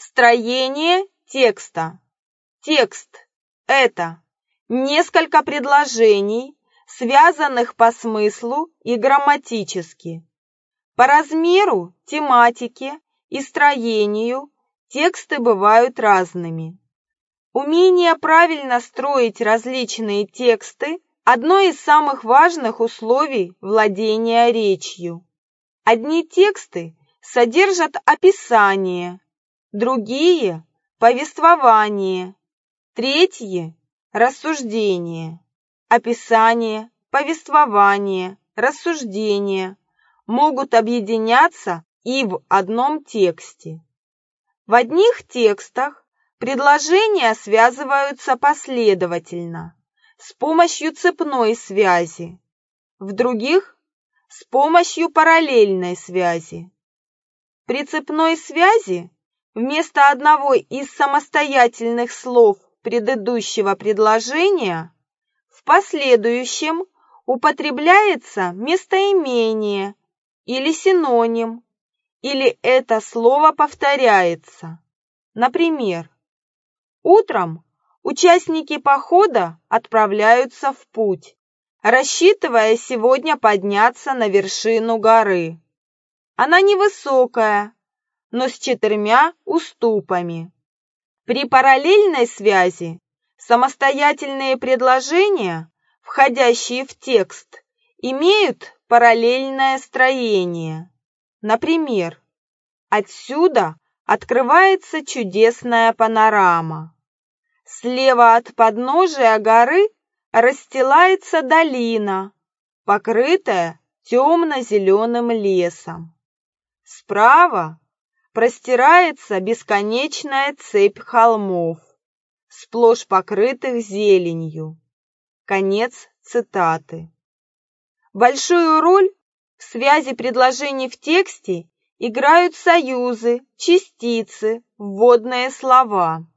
Строение текста. Текст – это несколько предложений, связанных по смыслу и грамматически. По размеру, тематике и строению тексты бывают разными. Умение правильно строить различные тексты – одно из самых важных условий владения речью. Одни тексты содержат описание, другие – повествование, третьи – рассуждение. Описание, повествование, рассуждение могут объединяться и в одном тексте. В одних текстах предложения связываются последовательно, с помощью цепной связи, в других – с помощью параллельной связи. При цепной связи вместо одного из самостоятельных слов предыдущего предложения в последующем употребляется местоимение или синоним, или это слово повторяется. Например, утром участники похода отправляются в путь, рассчитывая сегодня подняться на вершину горы. Она невысокая, но с 4 уступами. При параллельной связи самостоятельные предложения, входящие в текст, имеют параллельное строение. Например, отсюда открывается чудесная панорама. Слева от подножия горы расстилается долина, покрытая темно-зеленым лесом. Справа простирается бесконечная цепь холмов, сплошь покрытых зеленью. Конец цитаты. Большую роль в связи предложений в тексте играют союзы, частицы, вводные слова.